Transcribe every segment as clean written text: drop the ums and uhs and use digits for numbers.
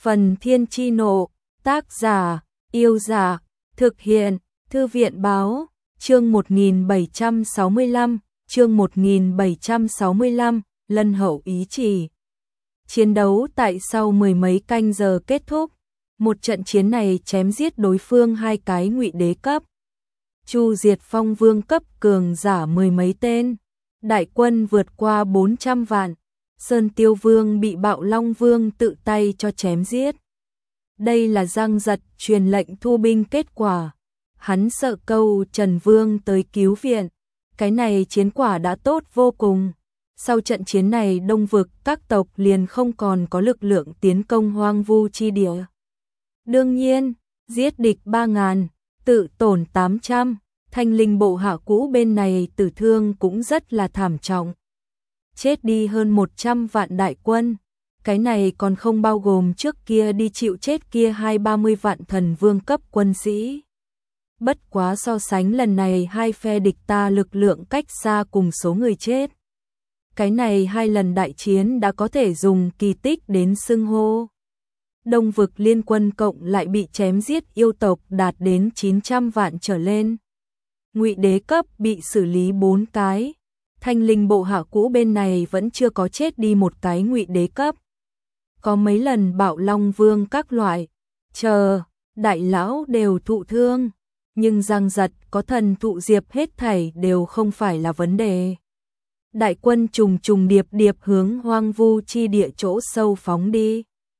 Phần Thiên Chi Nộ, tác giả, Yêu Giả, thực hiện, Thư viện Báo, chương 1765, chương 1765, Lân Hậu ý chỉ. Chiến đấu tại sau mười mấy canh giờ kết thúc, một trận chiến này chém giết đối phương hai cái ngụy đế cấp. Chu diệt Phong Vương cấp cường giả mười mấy tên, đại quân vượt qua 400 vạn. Sơn Tiêu Vương bị Bạo Long Vương tự tay cho chém giết. Đây là Giang Giật truyền lệnh thu binh kết quả. Hắn sợ Câu Trần Vương tới cứu viện. Cái này chiến quả đã tốt vô cùng. Sau trận chiến này Đông vực các tộc liền không còn có lực lượng tiến công hoang vu chi địa. Đương nhiên, giết địch 3.000, tự tổn 800, Thanh Linh bộ hạ cũ bên này tử thương cũng rất là thảm trọng. Chết đi hơn 100 vạn đại quân, cái này còn không bao gồm trước kia đi chịu chết kia 20-30 vạn thần vương cấp quân sĩ. Bất quá so sánh lần này hai phe địch ta lực lượng cách xa cùng số người chết. Cái này hai lần đại chiến đã có thể dùng kỳ tích đến xưng hô. Đông vực liên quân cộng lại bị chém giết yêu tộc đạt đến 900 vạn trở lên. Ngụy đế cấp bị xử lý 4 cái. Thanh Linh bộ hạ cũ bên này vẫn chưa có chết đi một cái ngụy đế cấp. Có mấy lần Bạo Long Vương các loại, đại lão đều thụ thương, nhưng Giang Giật có thần thụ diệp hết thảy đều không phải là vấn đề. Đại quân trùng điệp hướng hoang vu chi địa chỗ sâu phóng đi.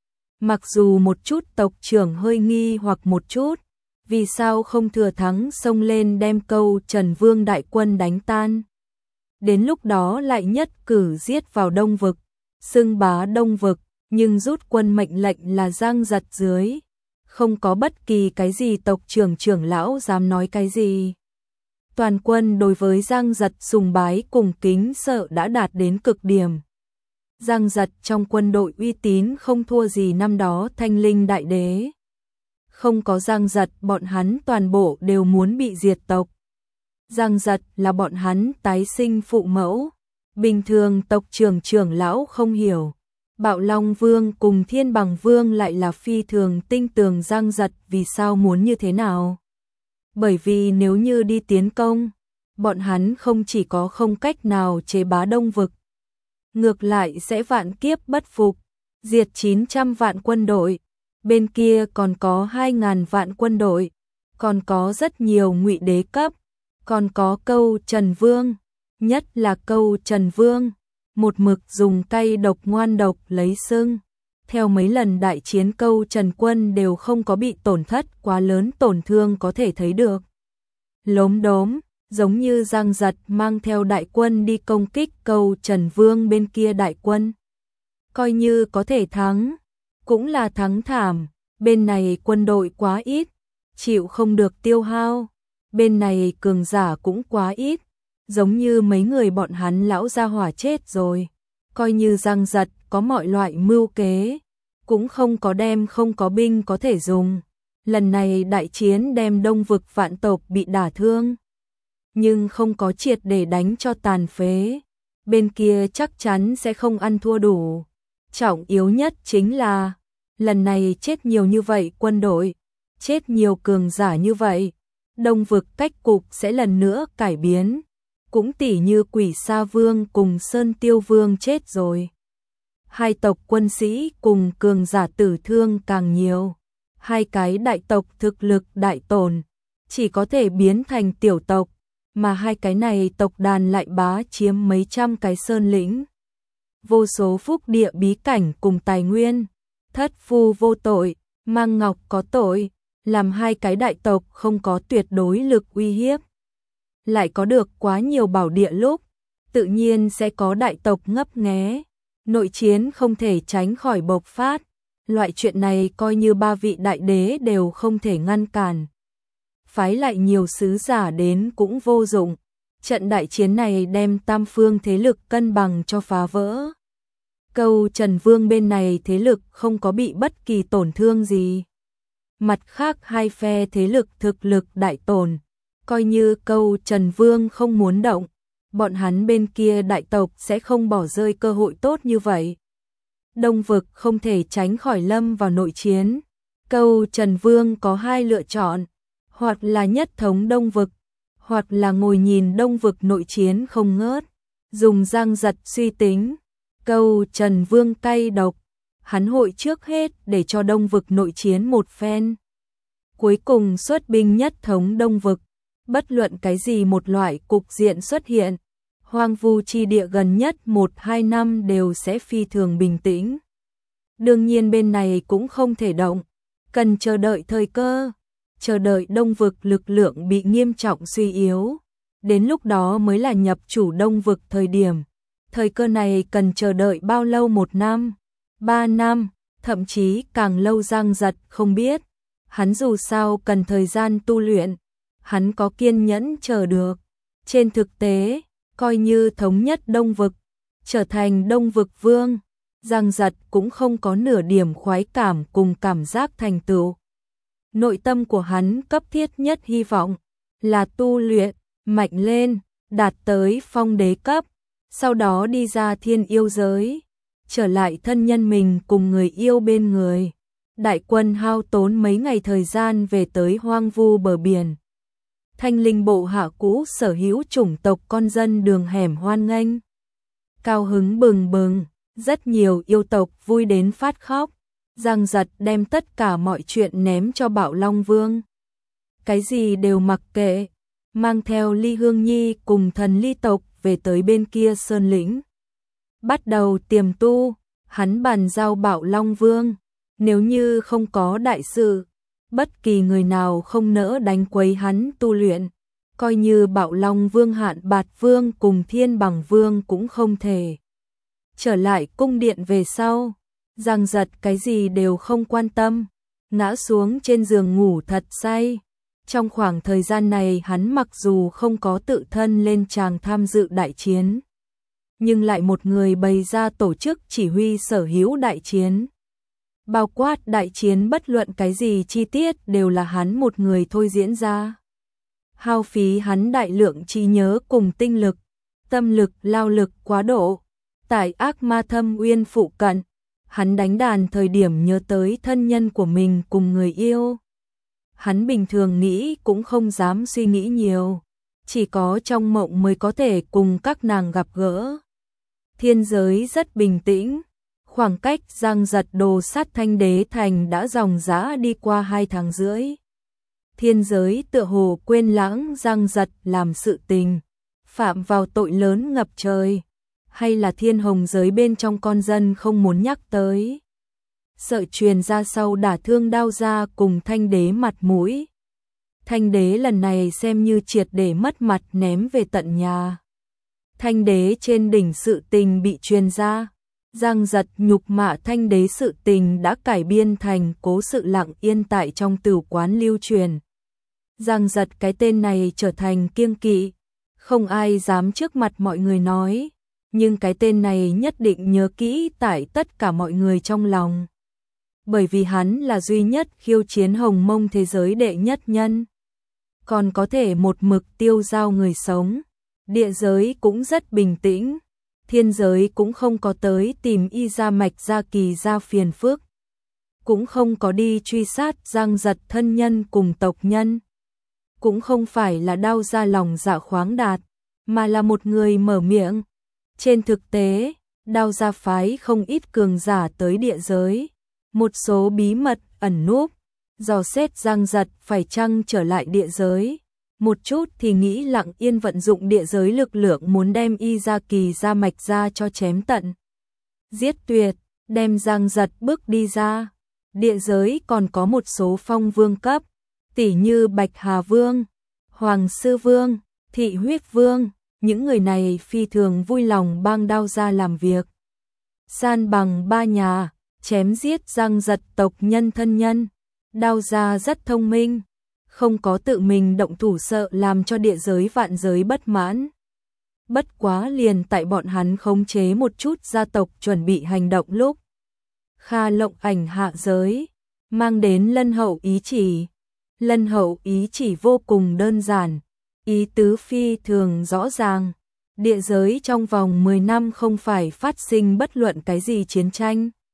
Mặc dù một chút tộc trưởng hơi nghi hoặc một chút, vì sao không thừa thắng xông lên đem Câu Trần Vương đại quân đánh tan. Đến lúc đó lại nhất cử giết vào Đông vực, xưng bá Đông vực, nhưng rút quân mệnh lệnh là Giang Giật dưới. Không có bất kỳ cái gì tộc trưởng lão dám nói cái gì. Toàn quân đối với Giang Giật sùng bái cùng kính sợ đã đạt đến cực điểm. Giang Giật trong quân đội uy tín không thua gì năm đó Thanh Linh đại đế. Không có Giang Giật bọn hắn toàn bộ đều muốn bị diệt tộc. Giang Giật là bọn hắn tái sinh phụ mẫu. Bình thường tộc trưởng lão không hiểu. Bạo Long Vương cùng Thiên Bằng Vương lại là phi thường tinh tường Giang Giật vì sao muốn như thế nào. Bởi vì nếu như đi tiến công, bọn hắn không chỉ có không cách nào chế bá Đông vực, ngược lại sẽ vạn kiếp bất phục, diệt 900 vạn quân đội, bên kia còn có 2.000 vạn quân đội, còn có rất nhiều ngụy đế cấp, còn có Câu Trần Vương, nhất là Câu Trần Vương, một mực dùng cay độc ngoan độc lấy xưng. Theo mấy lần đại chiến Câu Trần quân đều không có bị tổn thất quá lớn tổn thương có thể thấy được. Lốm đốm, giống như Giang Giật mang theo đại quân đi công kích Câu Trần Vương bên kia đại quân. Coi như có thể thắng, cũng là thắng thảm, bên này quân đội quá ít, chịu không được tiêu hao, bên này cường giả cũng quá ít, giống như mấy người bọn hắn lão gia hỏa chết rồi. Coi như Giang Giật có mọi loại mưu kế, cũng không có binh có thể dùng. Lần này đại chiến đem Đông vực vạn tộc bị đả thương, nhưng không có triệt để đánh cho tàn phế. Bên kia chắc chắn sẽ không ăn thua đủ. Trọng yếu nhất chính là, lần này chết nhiều như vậy quân đội, chết nhiều cường giả như vậy, Đông vực cách cục sẽ lần nữa cải biến. Cũng tỉ như Quỷ Sa Vương cùng Sơn Tiêu Vương chết rồi. Hai tộc quân sĩ cùng cường giả tử thương càng nhiều. Hai cái đại tộc thực lực đại tổn, chỉ có thể biến thành tiểu tộc, mà hai cái này tộc đàn lại bá chiếm mấy trăm cái sơn lĩnh. Vô số phúc địa bí cảnh cùng tài nguyên, thất phu vô tội, mang ngọc có tội, làm hai cái đại tộc không có tuyệt đối lực uy hiếp. Lại có được quá nhiều bảo địa lúc, tự nhiên sẽ có đại tộc ngấp nghé, nội chiến không thể tránh khỏi bộc phát, loại chuyện này coi như ba vị đại đế đều không thể ngăn cản. Phái lại nhiều sứ giả đến cũng vô dụng, trận đại chiến này đem tam phương thế lực cân bằng cho phá vỡ. Câu Trần Vương bên này thế lực không có bị bất kỳ tổn thương gì. Mặt khác hai phe thế lực thực lực đại tổn. Coi như Câu Trần Vương không muốn động, bọn hắn bên kia đại tộc sẽ không bỏ rơi cơ hội tốt như vậy. Đông vực không thể tránh khỏi lâm vào nội chiến. Câu Trần Vương có hai lựa chọn, hoặc là nhất thống Đông vực, hoặc là ngồi nhìn Đông vực nội chiến không ngớt. Dùng Giang Giật suy tính, câu Trần Vương cay độc, hắn hội trước hết để cho Đông vực nội chiến một phen. Cuối cùng xuất binh nhất thống Đông vực, bất luận cái gì một loại cục diện xuất hiện, hoang vu chi địa gần nhất 1-2 năm đều sẽ phi thường bình tĩnh. Đương nhiên bên này cũng không thể động, cần chờ đợi thời cơ, chờ đợi Đông vực lực lượng bị nghiêm trọng suy yếu. Đến lúc đó mới là nhập chủ Đông vực thời điểm. Thời cơ này cần chờ đợi bao lâu, 1 năm, 3 năm, thậm chí càng lâu Giang Giật không biết. Hắn dù sao cần thời gian tu luyện, hắn có kiên nhẫn chờ được. Trên thực tế, coi như thống nhất Đông vực, trở thành Đông vực vương, Giang Giật cũng không có nửa điểm khoái cảm cùng cảm giác thành tựu. Nội tâm của hắn cấp thiết nhất hy vọng là tu luyện, mạnh lên, đạt tới phong đế cấp, sau đó đi ra thiên yêu giới, trở lại thân nhân mình cùng người yêu bên người. Đại quân hao tốn mấy ngày thời gian về tới hoang vu bờ biển. Thanh Linh bộ hạ cũ sở hữu chủng tộc con dân đường hẻm hoan nghênh. Cao hứng bừng bừng, rất nhiều yêu tộc vui đến phát khóc. Giang Giật đem tất cả mọi chuyện ném cho Bạo Long Vương. Cái gì đều mặc kệ, mang theo Ly Hương Nhi cùng thần ly tộc về tới bên kia sơn lĩnh. Bắt đầu tiềm tu, hắn bàn giao Bạo Long Vương, nếu như không có đại sự, bất kỳ người nào không nỡ đánh quấy hắn tu luyện, coi như Bạo Long Vương, Hạn Bạt Vương cùng Thiên Bằng Vương cũng không thể. Trở lại cung điện về sau, Giang Giật cái gì đều không quan tâm, ngã xuống trên giường ngủ thật say. Trong khoảng thời gian này hắn mặc dù không có tự thân lên tràng tham dự đại chiến, nhưng lại một người bày ra tổ chức chỉ huy sở hữu đại chiến. Bao quát đại chiến bất luận cái gì chi tiết đều là hắn một người thôi diễn ra. Hao phí hắn đại lượng trí nhớ cùng tinh lực, tâm lực, lao lực quá độ. Tại Ác Ma Thâm Uyên phụ cận, hắn đánh đàn thời điểm nhớ tới thân nhân của mình cùng người yêu. Hắn bình thường nghĩ cũng không dám suy nghĩ nhiều, chỉ có trong mộng mới có thể cùng các nàng gặp gỡ. Thiên giới rất bình tĩnh, khoảng cách Giang Giật đồ sát Thanh Đế Thành đã dòng dã đi qua 2 tháng rưỡi. Thiên giới tựa hồ quên lãng Giang Giật làm sự tình, phạm vào tội lớn ngập trời, hay là Thiên Hồng giới bên trong con dân không muốn nhắc tới. Sợ truyền ra sau đả thương Đao Gia cùng Thanh Đế mặt mũi. Thanh Đế lần này xem như triệt để mất mặt ném về tận nhà. Thanh Đế trên đỉnh sự tình bị truyền ra, Giang Giật nhục mạ Thanh Đế sự tình đã cải biên thành cố sự lặng yên tại trong tử quán lưu truyền. Giang Giật cái tên này trở thành kiêng kỵ, không ai dám trước mặt mọi người nói, nhưng cái tên này nhất định nhớ kỹ tại tất cả mọi người trong lòng. Bởi vì hắn là duy nhất khiêu chiến hồng mông thế giới đệ nhất nhân, còn có thể một mực tiêu dao người sống. Địa giới cũng rất bình tĩnh, thiên giới cũng không có tới tìm Y Gia Mạch Gia Kỳ ra phiền phức, cũng không có đi truy sát Giang Giật thân nhân cùng tộc nhân, cũng không phải là Đao Gia lòng dạ khoáng đạt, mà là một người mở miệng. Trên thực tế, Đao Gia phái không ít cường giả tới địa giới, một số bí mật ẩn núp, dò xét Giang Giật phải chăng trở lại địa giới. Một chút thì nghĩ lặng yên vận dụng địa giới lực lượng muốn đem Y Gia Kỳ ra Mạch ra cho chém tận, giết tuyệt, đem Giang Giật bước đi ra. Địa giới còn có một số phong vương cấp, tỉ như Bạch Hà Vương, Hoàng Sư Vương, Thị Huyết Vương, những người này phi thường vui lòng bang Đao Gia làm việc. San bằng 3 nhà, chém giết Giang Giật tộc nhân thân nhân. Đao Gia rất thông minh, không có tự mình động thủ sợ làm cho địa giới vạn giới bất mãn. Bất quá liền tại bọn hắn khống chế một chút gia tộc chuẩn bị hành động lúc, Kha Lộng Ảnh hạ giới, mang đến Lân Hậu ý chỉ. Lân Hậu ý chỉ vô cùng đơn giản, ý tứ phi thường rõ ràng. Địa giới trong vòng 10 năm không phải phát sinh bất luận cái gì chiến tranh.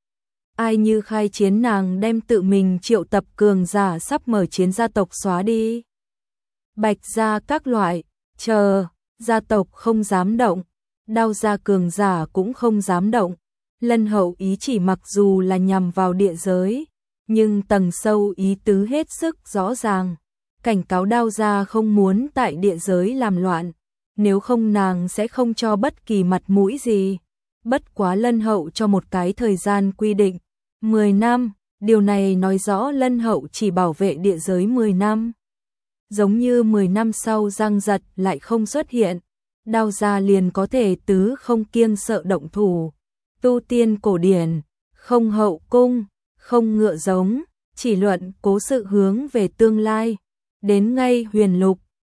ai như khai chiến nàng đem tự mình triệu tập cường giả sắp mở chiến gia tộc xóa đi. Bạch gia các loại, chờ, gia tộc không dám động, Đao gia cường giả cũng không dám động. Lân Hậu ý chỉ mặc dù là nhằm vào địa giới, nhưng tầng sâu ý tứ hết sức rõ ràng, cảnh cáo Đao gia không muốn tại địa giới làm loạn, nếu không nàng sẽ không cho bất kỳ mặt mũi gì. Bất quá Lân Hậu cho một cái thời gian quy định, 10 năm, điều này nói rõ Lân Hậu chỉ bảo vệ địa giới 10 năm. Giống như 10 năm sau Giang Giật lại không xuất hiện, Đao gia liền có thể tứ không kiêng sợ động thủ. Tu tiên cổ điển, không hậu cung, không ngựa giống, chỉ luận cố sự hướng về tương lai. Đến ngay huyền lục,